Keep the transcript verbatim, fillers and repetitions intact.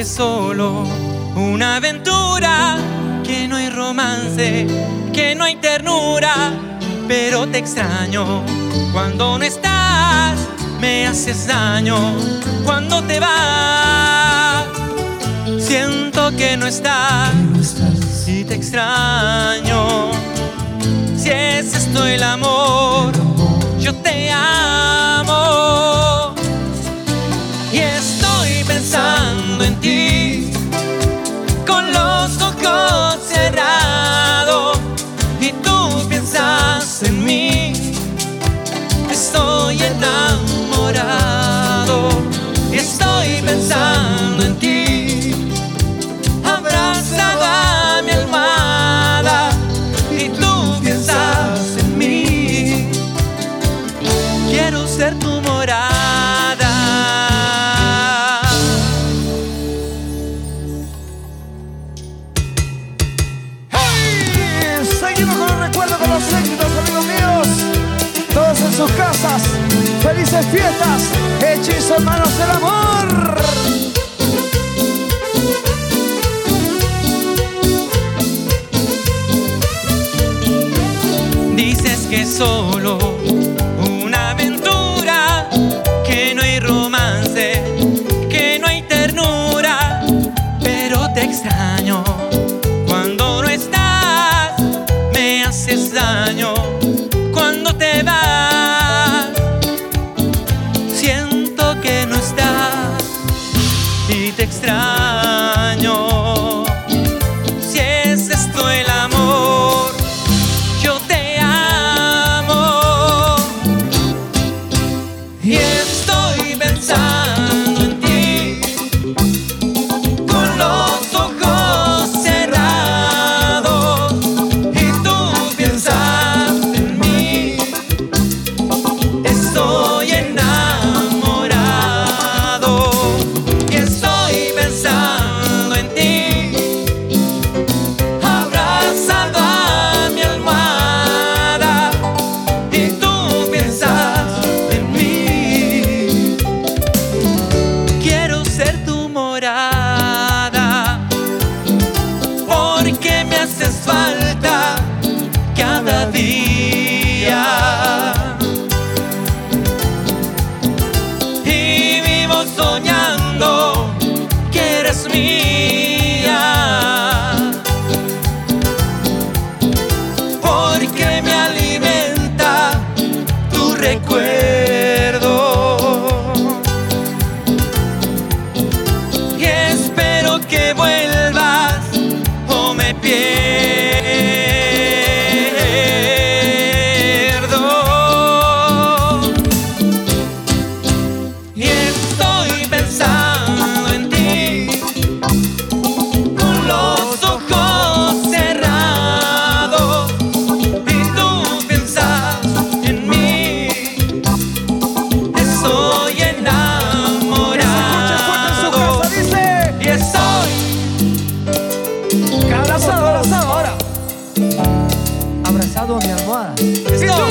que es solo una aventura, que no hay romance, que no hay ternura, pero te extraño cuando no estás, me haces daño cuando te vas. Siento que no estás y te extraño. Si es esto el amor, yo te amo. Y estoy pensando en ti con los ojos cerrados, y tú piensas en mí. Estoy enamorado y estoy pensando en ti, abrazado a mi almohada, y tú piensas en mí. Quiero ser tu morada. ¡Hey! Seguimos con el recuerdo, con los éxitos, amigos míos. Todos en sus casas, felices fiestas, Hechizo, hermanos del amor. Dices que es solo una aventura, que no hay romance, que no hay ternura, pero te extraño cuando no estás, me haces daño cuando te vas. Siento que no estás y te extraño. Si es esto el amor, yo te amo. Y estoy pensando en ti con los ojos cerrados, y tú piensas en mí. Estoy enamorado y estoy pensando en ti, abrazado a mi almohada, y tú piensas en mí. Quiero ser tu morada, porque me haces falta cada día. Y vivo soñando que eres mía, porque me alimenta tu recuerdo. Y espero que vuelvas o me pierdo. Y estoy pensando en ti con los ojos cerrados, y tú piensas en mí. Estoy enamorado Dice, y estoy abrazado, abrazado ahora. Abrazado a mi almohada. Y tú